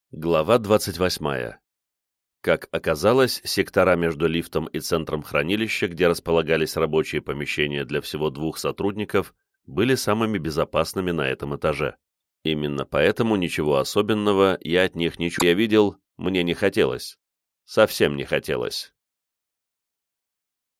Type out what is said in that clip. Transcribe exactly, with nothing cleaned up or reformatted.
Глава двадцать восьмая. Как оказалось, сектора между лифтом и центром хранилища, где располагались рабочие помещения для всего двух сотрудников, были самыми безопасными на этом этаже. Именно поэтому ничего особенного я от них не чу- я видел, мне не хотелось. Совсем не хотелось.